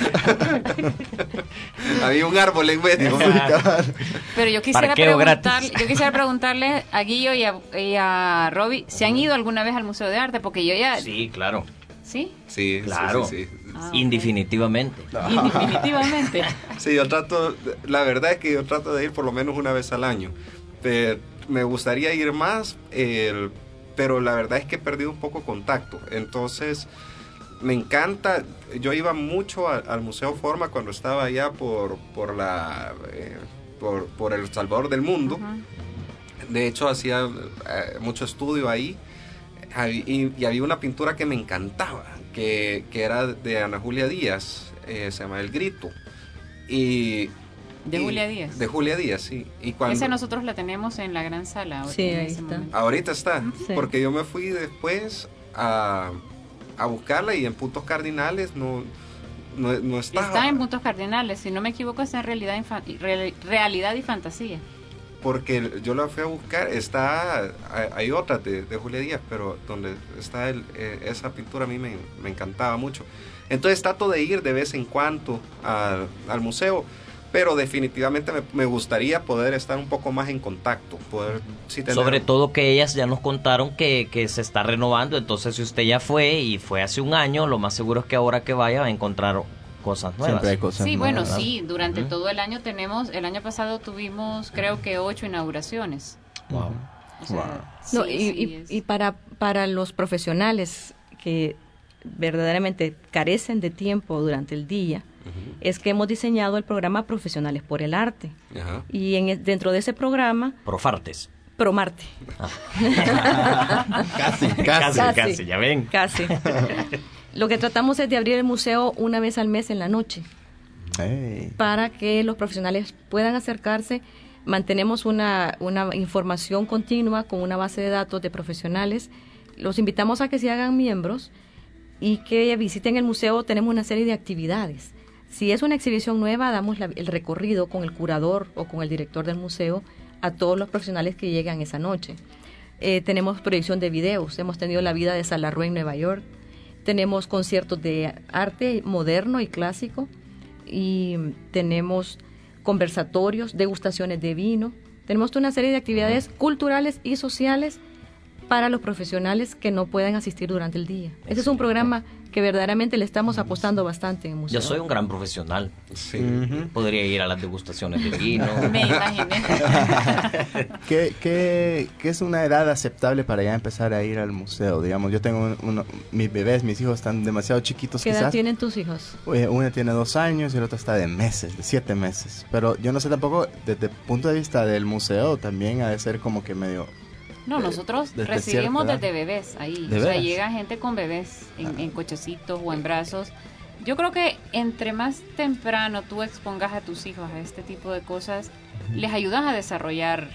Había un árbol en medio. Pero yo quisiera, preguntar, yo quisiera preguntarle a Guillo y a, y a Robbie si han ido alguna vez al Museo de Arte, porque yo ya... Sí, claro. ¿Sí? Sí, claro. Sí, sí, sí. Ah, Indefinitivamente. Okay. Indefinitivamente. Sí, yo trato, la verdad es que yo trato de ir por lo menos una vez al año. Pero me gustaría ir más, eh, pero la verdad es que he perdido un poco contacto. Entonces, me encanta. Yo iba mucho a, al Museo Forma cuando estaba allá por, por, la, eh, por, por El Salvador del Mundo. Uh-huh. De hecho, hacía eh, mucho estudio ahí. Y, y había una pintura que me encantaba, que, que era de Ana Julia Díaz, eh, se llama El Grito. Y, ¿De y, Julia Díaz? De Julia Díaz, sí. Y cuando, ese nosotros la tenemos en la gran sala. Sí, ahí está. Momento. Ahorita está, sí. Porque yo me fui después a, a buscarla y en Puntos Cardinales no, no, no está. Está en puntos cardinales, si no me equivoco está en realidad, infa- re- realidad y fantasía. Porque yo la fui a buscar, está, hay, hay otra de, de Julia Díaz, pero donde está el, eh, esa pintura a mí me, me encantaba mucho. Entonces trato de ir de vez en cuando a, al museo, pero definitivamente me, me gustaría poder estar un poco más en contacto, poder sí, tener... Sobre todo que ellas ya nos contaron que, que se está renovando, entonces si usted ya fue y fue hace un año, lo más seguro es que ahora que vaya va a encontrar cosas nuevas. Siempre hay cosas Sí, nuevas. bueno, sí, durante Uh-huh. todo el año tenemos, el año pasado tuvimos creo que ocho inauguraciones. Wow. O sea, Wow. No, sí, y, sí, y- es- y para, para los profesionales que verdaderamente carecen de tiempo durante el día, Ujú. es que hemos diseñado el programa Profesionales por el Arte. Ajá. Y en, e- dentro de ese programa, Profartes. Promarte. Casi, Casi, casi. casi, ya ven. Casi. Lo que tratamos es de abrir el museo una vez al mes en la noche, Ey. para que los profesionales puedan acercarse. Mantenemos una, una información continua con una base de datos de profesionales. Los invitamos a que se hagan miembros y que visiten el museo. Tenemos una serie de actividades. Si es una exhibición nueva, damos la- el recorrido con el curador o con el director del museo a todos los profesionales que llegan esa noche. Eh, tenemos proyección de videos. Hemos tenido la vida de Salarrué en Nueva York. Tenemos conciertos de arte moderno y clásico. Y tenemos conversatorios, degustaciones de vino. Tenemos toda una serie de actividades culturales y sociales para los profesionales que no puedan asistir durante el día. Ese es un programa que verdaderamente le estamos apostando bastante en el museo. Yo soy un gran profesional. Sí. Podría ir a las degustaciones de vino. Me imaginé. ¿Qué, qué, qué es una edad aceptable para ya empezar a ir al museo? Digamos, yo tengo un- uno, mis bebés, mis hijos están demasiado chiquitos ¿Qué edad quizás. tienen tus hijos? Oye, una tiene dos años y el otro está de meses, de siete meses. Pero yo no sé tampoco, desde el punto de vista del museo, también ha de ser como que medio... No, nosotros Desde recibimos cierta edad. desde bebés ahí. ¿De O sea, veras? llega gente con bebés en, en cochecitos o en brazos. Yo creo que entre más temprano tú expongas a tus hijos a este tipo de cosas, les ayudas a desarrollar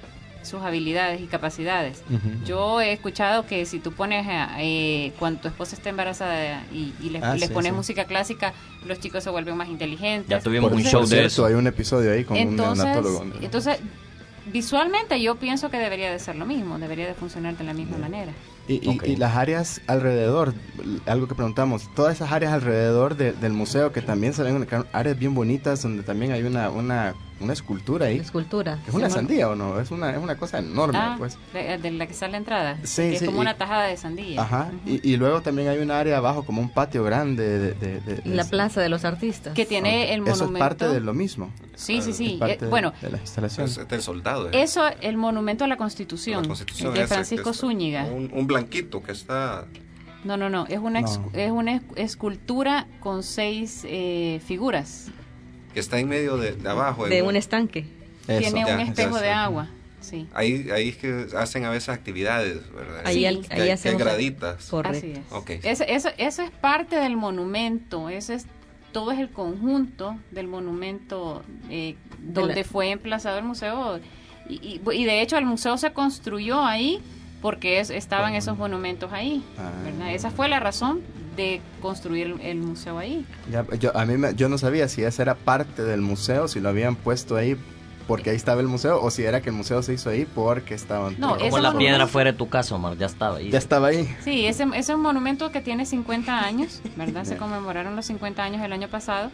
sus habilidades y capacidades. Ujú. Yo he escuchado que si tú pones, eh, cuando tu esposa está embarazada y, y les, Ah, les sí, pones sí. música clásica, los chicos se vuelven más inteligentes. Ya tuvimos Por un show de cierto, eso. hay un episodio ahí con un Entonces, neonatólogo. entonces, visualmente yo pienso que debería de ser lo mismo, debería de funcionar de la misma manera. Y, y- Ok. y las áreas alrededor, algo que preguntamos, todas esas áreas alrededor de- del museo que también se ven áreas bien bonitas donde también hay una, una, una escultura ahí. Escultura. ¿Es una Sí, sandía o no? Es una, es una cosa enorme, Ah, pues. de, de la que sale la entrada. Sí, que es sí, como y- una tajada de sandía. Ajá. Ujú. Y, y luego también hay un área abajo, como un patio grande. De, de- de- de- La Plaza de los Artistas. Que tiene el Eso monumento. es parte de lo mismo. Sí, sí, sí. Es parte Eh, bueno, de las instalaciones. Es del soldado. ¿eh? eso, el monumento a la Constitución, La Constitución de ese, Francisco que está- Zúñiga. Un, un blanquito que está... No, no, no. Es una, ex- No. es una es- escultura con seis eh, figuras. que está en medio de, de abajo. De en un estanque. Eso. Tiene Ya, un ya espejo sé. de agua. Sí. Ahí, ahí es que hacen a veces actividades, ¿verdad? Ahí, Sí. al- Que hay- ahí que hay hacemos... graditas. Correcto. Así es. Ok. Eso, eso, eso es parte del monumento. Eso es todo es el conjunto del monumento eh, De donde la- fue emplazado el museo. Y, y- y de hecho el museo se construyó ahí porque es- estaban esos monumentos ahí. Ah. ¿verdad? Esa fue la razón de construir el, el museo ahí. Ya, yo, a mí me- yo no sabía si esa era parte del museo, si lo habían puesto ahí porque ahí estaba el museo, o si era que el museo se hizo ahí porque estaban... No, Como ese la monumento- piedra fuera de tu casa, Omar, ya estaba ahí. Ya estaba ahí. Sí, ese, ese es un monumento que tiene cincuenta años, ¿verdad? Se conmemoraron los cincuenta años el año pasado.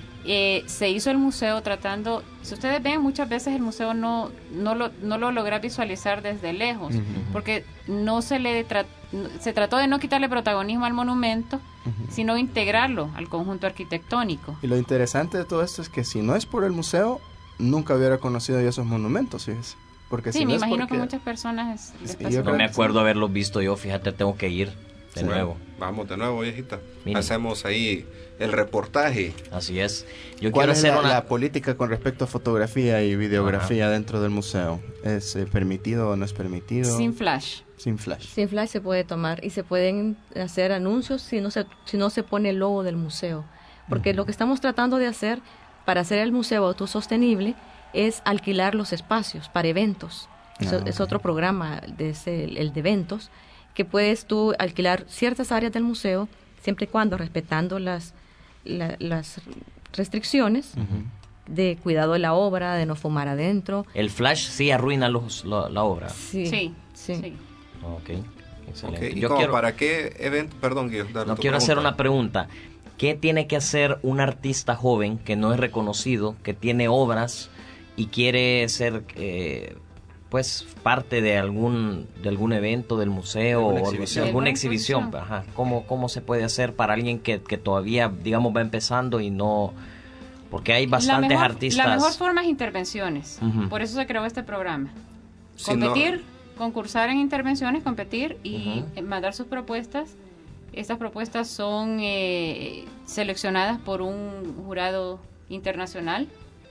Eh, se hizo el museo tratando, si ustedes ven, muchas veces el museo no, no, lo, no lo logra visualizar desde lejos, Ujú. porque no se le tra- no- se trató de no quitarle protagonismo al monumento, sino integrarlo al conjunto arquitectónico. Y lo interesante de todo esto es que si no es por el museo, nunca hubiera conocido yo esos monumentos, fíjese. Porque Sí, si me no es imagino porque- que muchas personas les Sí, pasa yo No creo me que acuerdo haberlos visto yo, fíjate, tengo que ir de Sí. nuevo. Vamos de nuevo, viejita. Mira. Hacemos ahí el reportaje. Así es. Yo ¿Cuál quiero es hacer la, una... la política con respecto a fotografía y videografía dentro del museo? ¿Es eh, permitido o no es permitido? sin flash. Sin flash. Sin flash se puede tomar y se pueden hacer anuncios si no se, si no se pone el logo del museo. Porque lo que estamos tratando de hacer para hacer el museo autosostenible es alquilar los espacios para eventos. Eso Ah, es ok. otro programa, de ese, el, el de eventos, que puedes tú alquilar ciertas áreas del museo siempre y cuando respetando las, la- las restricciones Ujú. de cuidado de la obra, de no fumar adentro. El flash sí arruina los, la, la obra. Sí, Sí, sí. sí. Ok, excelente. Ok, ¿y Yo como quiero, para qué evento? Perdón, Guido, dale no tu quiero hacer pregunta. una pregunta. ¿Qué tiene que hacer un artista joven que no es reconocido, que tiene obras y quiere ser eh, pues parte de algún de algún evento del museo ¿Alguna o exhibición? de alguna ¿Alguna exhibición? exposición? Ajá. ¿Cómo, ¿Cómo se puede hacer para alguien que, que todavía, digamos, va empezando y no... Porque hay bastantes la mejor, artistas... La mejor forma es intervenciones. Ujú. Por eso se creó este programa. Si no- Competir, concursar en intervenciones, competir y Ujú. eh, mandar sus propuestas. Estas propuestas son eh, seleccionadas por un jurado internacional.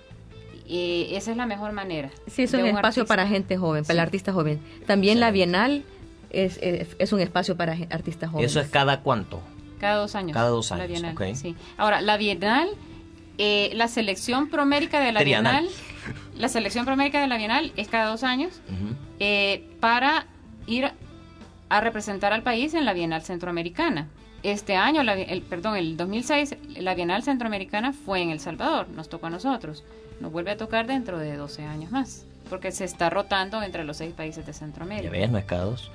Eh, esa es la mejor manera. Sí, es de un un espacio artista. para gente joven, para Sí. el artista joven. También la Excelente. Bienal es, es, es un espacio para ge- artistas jóvenes. ¿Eso es cada cuánto? Cada dos años. Cada dos La años, Bienal, ok. sí. Ahora, la Bienal, eh, la selección promérica de la Trienal. Bienal, la selección promérica de la Bienal es cada dos años Ujú. eh, para ir a representar al país en la Bienal Centroamericana. Este año, la, el, perdón, el dos mil seis, la Bienal Centroamericana fue en El Salvador, nos tocó a nosotros. Nos vuelve a tocar dentro de doce años más, porque se está rotando entre los seis países de Ya Centroamérica. ves, no es cada dos.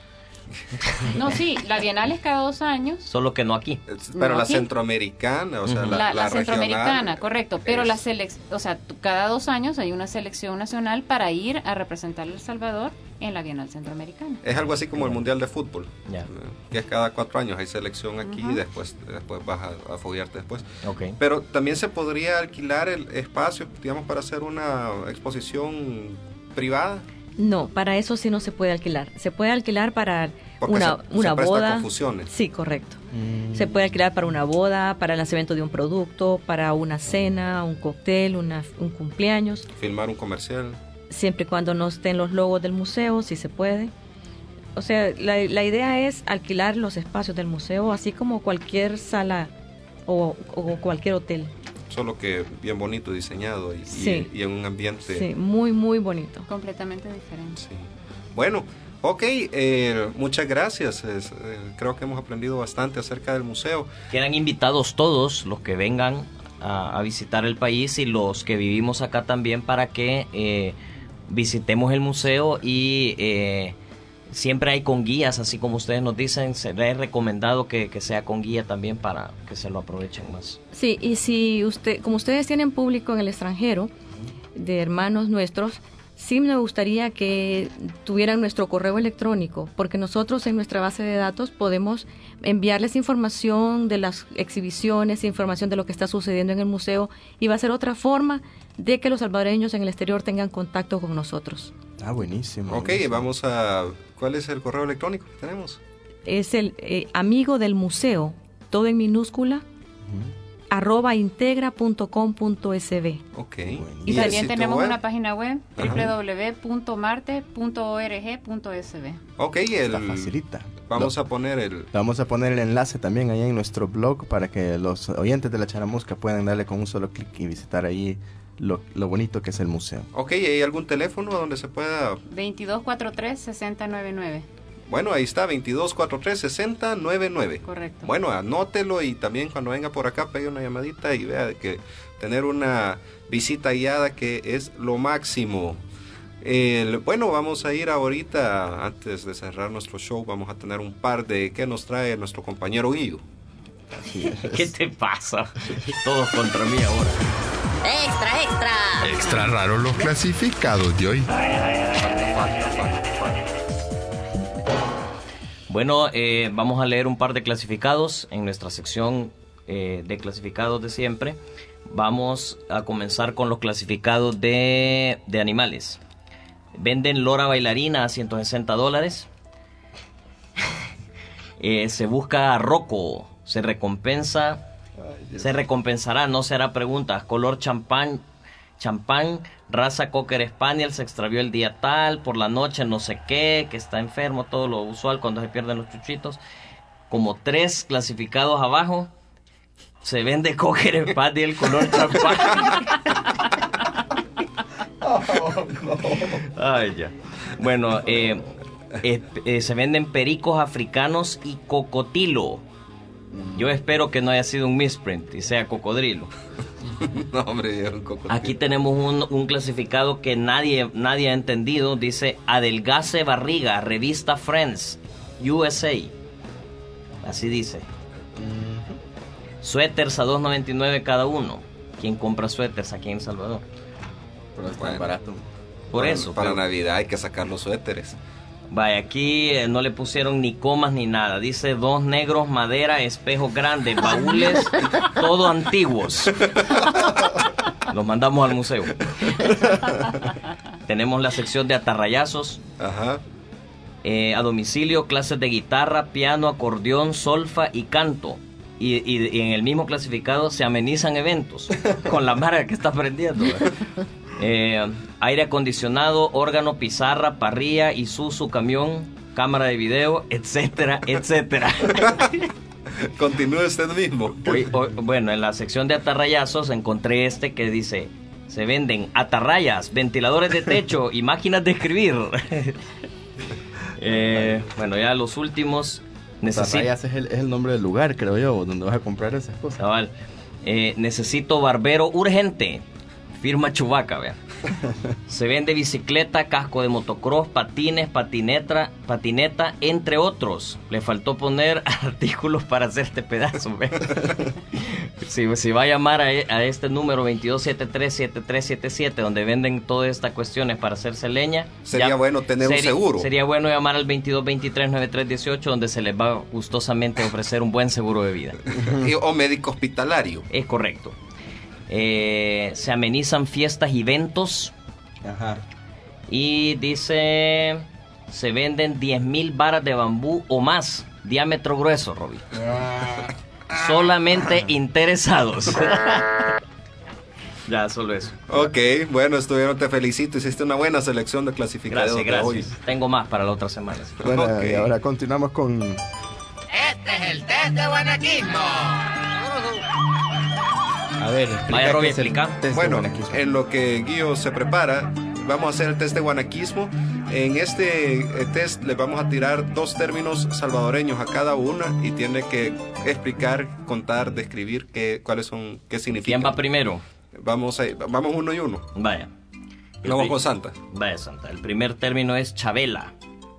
No, sí, la Bienal es cada dos años. Solo que no aquí. Es- Pero No, la aquí. centroamericana, o sea, Ujú. la, La, la la centroamericana, regional, correcto. Pero es- la selec o sea, tú- cada dos años hay una selección nacional para ir a representar a El Salvador en la Bienal Centroamericana. Es algo así como el Mundial de Fútbol, Ya. eh, que es cada cuatro años, hay selección aquí Ujú. y después, después vas a, a foguearte después. Ok. Pero también se podría alquilar el espacio, digamos, para hacer una exposición privada. No, para eso sí no se puede alquilar. Se puede alquilar para Porque una, se- una se presta a boda. confusiones. Sí, correcto. Se puede alquilar para una boda, para el lanzamiento de un producto, para una cena, un cóctel, una, un cumpleaños. Filmar un comercial. Siempre y cuando no estén los logos del museo, sí se puede. O sea, la, la idea es alquilar los espacios del museo, así como cualquier sala o, o cualquier hotel. Solo que bien bonito, diseñado y, y- Sí. y en un ambiente. Sí, muy, muy bonito. Completamente diferente. Sí. Bueno, ok, eh, muchas gracias. Es, eh, creo que hemos aprendido bastante acerca del museo. Quedan invitados todos los que vengan a, a visitar el país y los que vivimos acá también para que eh, visitemos el museo y eh, siempre hay con guías, así como ustedes nos dicen, se les es recomendado que, que sea con guía también para que se lo aprovechen más. Sí, y si usted, como ustedes tienen público en el extranjero, de hermanos nuestros, sí me gustaría que tuvieran nuestro correo electrónico, porque nosotros en nuestra base de datos podemos enviarles información de las exhibiciones, información de lo que está sucediendo en el museo, y va a ser otra forma de que los salvadoreños en el exterior tengan contacto con nosotros. Ah, buenísimo. Ok, buenísimo. vamos a... ¿Cuál es el correo electrónico que tenemos? Es el eh, amigo del museo, todo en minúscula, arroba integra punto com punto s b. Ok. Y el también sitio tenemos web? una página web, Ajá. doble u doble u doble u punto marte punto org punto s b. Ok, el, Está facilita. vamos Lo- a poner el... le vamos a poner el enlace también ahí en nuestro blog para que los oyentes de la Charamusca puedan darle con un solo clic y visitar ahí lo, lo bonito que es el museo. Ok, ¿hay algún teléfono donde se pueda...? veintidós cuarenta y tres sesenta noventa y nueve. Bueno, ahí está, veintidós cuarenta y tres sesenta noventa y nueve. Correcto. Bueno, anótelo y también cuando venga por acá pegue una llamadita y vea que tener una visita guiada que es lo máximo. El- bueno, vamos a ir ahorita, antes de cerrar nuestro show, vamos a tener un par de... ¿Qué nos trae nuestro compañero Guillo? ¿Qué te pasa? Todos contra mí ahora. ¡Extra, extra! Extra raro los clasificados de hoy. Bueno, eh, vamos a leer un par de clasificados en nuestra sección eh, de clasificados de siempre. Vamos a comenzar con los clasificados de, de animales. Venden lora bailarina a ciento sesenta dólares. Eh, se busca roco. Se recompensa. Se recompensará, no será preguntas. Color champán. Champán, raza Cocker Spaniel, se extravió el día tal, por la noche no sé qué, que está enfermo, todo lo usual cuando se pierden los chuchitos. Como tres clasificados abajo, se vende Cocker Spaniel color champán. Ay, ya. Bueno, eh, eh, eh, se venden pericos africanos y cocotilo. Yo espero que no haya sido un misprint y sea cocodrilo. No, hombre, era un cocodrilo. Aquí tenemos un, un clasificado que nadie, nadie ha entendido. Dice Adelgace Barriga, revista Friends, U S A. Así dice. Suéteres a dos noventa y nueve cada uno. ¿Quién compra suéteres aquí en El Salvador? Pero es Bueno. barato. Por Para- eso. Para pero- Navidad hay que sacar los suéteres. Vaya, aquí eh, no le pusieron ni comas ni nada. Dice dos negros, madera, espejos grandes, baúles, todo antiguos. Los mandamos al museo. Tenemos la sección de atarrayazos. Ajá. Eh, a domicilio, clases de guitarra, piano, acordeón, solfa y canto. Y, y- y en el mismo clasificado se amenizan eventos con la marca que está aprendiendo. Eh, aire acondicionado, órgano, pizarra, parrilla, Isuzu, camión, cámara de video, etcétera, etcétera. Continúe usted mismo. Hoy- hoy- bueno, en la sección de atarrayazos encontré este que dice: se venden atarrayas, ventiladores de techo y máquinas de escribir. Eh, bueno, ya los últimos. Necesito, Atarrayas es el, es el nombre del lugar, creo yo, donde vas a comprar esas cosas. cabal, eh, necesito barbero urgente. Firma Chubaca, vea. Se vende bicicleta, casco de motocross, patines, patineta, patineta, entre otros. Le faltó poner artículos para hacer este pedazo, vea. Si, si va a llamar a, a este número veintidós setenta y tres setenta y tres setenta y siete, donde venden todas estas cuestiones para hacerse leña, Sería bueno tener un seri- seguro. Sería bueno llamar al veintidós veintitrés noventa y tres dieciocho, donde se les va gustosamente a ofrecer un buen seguro de vida. Y- o médico hospitalario. Es correcto. Eh, se amenizan fiestas y eventos. Ajá. Y dice: se venden diez mil varas de bambú o más, diámetro grueso, Robbie. Solamente interesados. Ya, solo eso. Ok, bueno, estuvieron, te felicito. Hiciste una buena selección de clasificados Gracias, de hoy. gracias. Tengo más para la otra semana. Bueno, Ok. y ahora continuamos con... Este es el test de guanaquismo. A ver, explica Vaya, qué Robbie, es el explica. test de Bueno, guanaquismo. en lo que Guío se prepara, vamos a hacer el test de guanaquismo. En este eh, test le vamos a tirar dos términos salvadoreños a cada una y tiene que explicar, contar, describir qué, cuáles son, qué significan. ¿Quién va primero? Vamos, a, vamos uno y uno. Vaya. El Vamos pri- con Santa. Vaya, Santa. El primer término es chabela.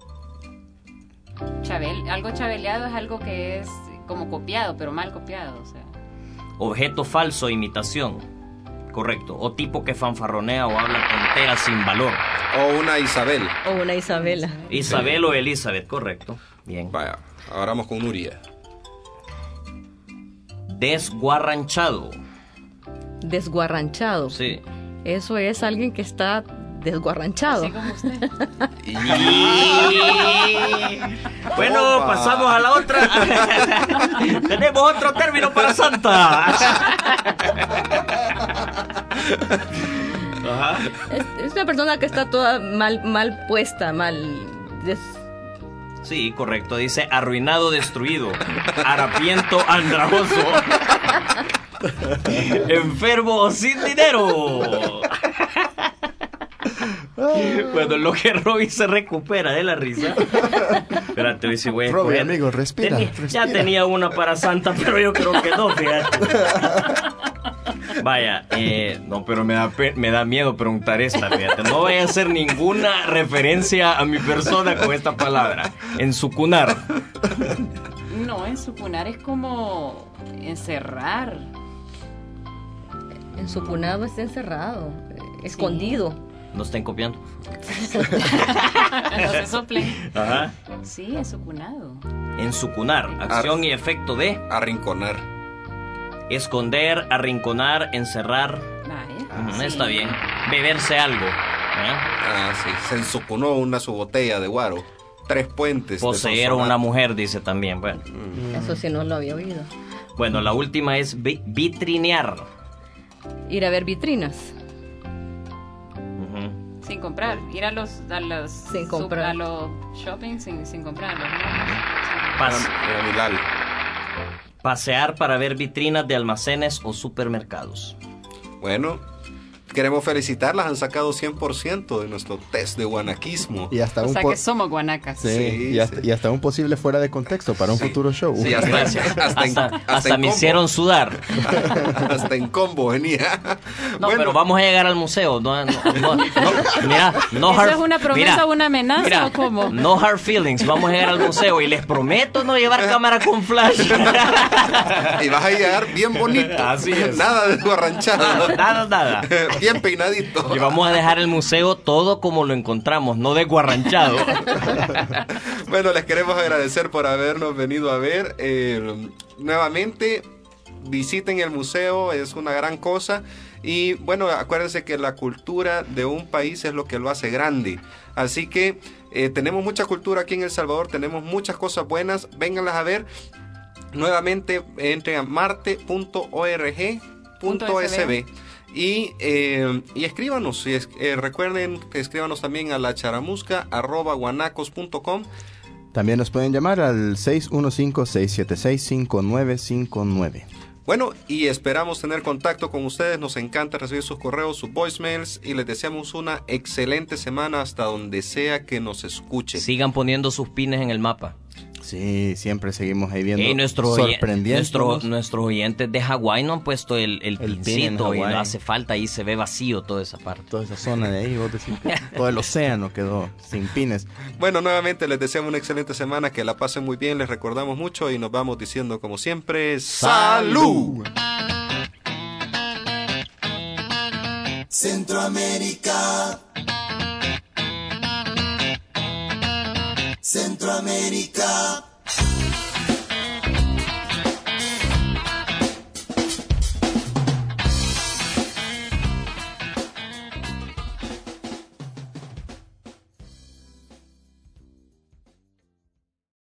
Chabel, algo chabeleado es algo que es como copiado, pero mal copiado, o sea. Objeto falso, imitación. Correcto. O tipo que fanfarronea o habla tonteras sin valor. O una Isabel. O una Isabela. Isabel o Elizabeth, correcto. Bien. Vaya, ahora vamos con Nuria. Desguarranchado. Desguarranchado. Sí. Eso es alguien que está desguarranchado. Así como usted. Bueno, Opa. pasamos a la otra. Tenemos otro término para Santa. Ajá. Es, es una persona que está toda mal, mal puesta, mal... des- Sí, correcto. Dice arruinado, destruido. Harapiento, andrajoso. Enfermo o sin dinero. Cuando lo que Robbie se recupera de la risa. Espérate, hoy sí voy a Robbie, escoger. amigo, respira, Tenía- respira. Ya tenía una para Santa, pero yo creo que no, fíjate. Vaya, eh, no, pero me da, pe- me da miedo preguntar esta, fíjate. No voy a hacer ninguna referencia a mi persona con esta palabra. En su cunar. No, en supunar es como encerrar. En su cunado está encerrado, eh, escondido. No estén copiando. No se soplen. Ajá. Sí, en su cunado. En su cunar, acción y efecto de Arrinconar. esconder, arrinconar, encerrar. Vaya. Ujú, Sí. Está bien. Beberse algo. ¿eh? Ah, sí. Se ensucunó una su botella de guaro. Tres puentes. de Poseer a Sonsonate. una mujer, dice también. Bueno, Eso sí no lo había oído. bueno la última es vi- vitrinear. Ir a ver vitrinas. Ujú. Sin comprar. Ir a los, a los, Sin sup- comprar. a los shopping sin, sin comprarlos. Pas- Era Milal. pasear para ver vitrinas de almacenes o supermercados. Bueno, queremos felicitarlas, han sacado cien por ciento de nuestro test de guanaquismo. Y hasta O un sea po- que somos guanacas. Sí, Sí, y, hasta, sí. y hasta un posible fuera de contexto para un Sí. futuro show. Sí, hasta, hasta, Hasta, en, hasta, hasta en me combo. hicieron sudar. Hasta en combo venía. No, Bueno, pero vamos a llegar al museo. No, no, no, no, mira, no ¿Eso hard- es una promesa mira, o una amenaza mira, o cómo? no hard feelings. Vamos a llegar al museo y les prometo no llevar cámara con flash. y vas a llegar bien bonito. Así es. Nada de desguarranchado. Nada, nada. Bien peinadito. Y vamos a dejar el museo todo como lo encontramos, no desguarranchado. Bueno, les queremos agradecer por habernos venido a ver. Eh, nuevamente, visiten el museo, es una gran cosa. Y bueno, acuérdense que la cultura de un país es lo que lo hace grande. Así que eh, tenemos mucha cultura aquí en El Salvador, tenemos muchas cosas buenas. Vénganlas a ver. Nuevamente, entren a marte punto org punto es be. Y, eh, y escríbanos, y es- eh, recuerden que escríbanos también a la charamusca arroba guanacos punto com. También nos pueden llamar al seis uno cinco, seis siete seis, cinco nueve cinco nueve. Bueno, y esperamos tener contacto con ustedes, nos encanta recibir sus correos, sus voicemails, y les deseamos una excelente semana hasta donde sea que nos escuchen. Sigan poniendo sus pines en el mapa. Sí, siempre seguimos ahí viendo, Y nuestro oye- sorprendiéndonos. nuestro, nuestros oyentes de Hawái no han puesto el, el, El pin en pincito y Hawái. no hace falta, ahí se ve vacío toda esa parte. Toda esa zona de ahí, vos decís que todo el océano quedó sin pines. Bueno, nuevamente les deseamos una excelente semana, que la pasen muy bien, les recordamos mucho y nos vamos diciendo como siempre, ¡salud! Centroamérica. Centroamérica.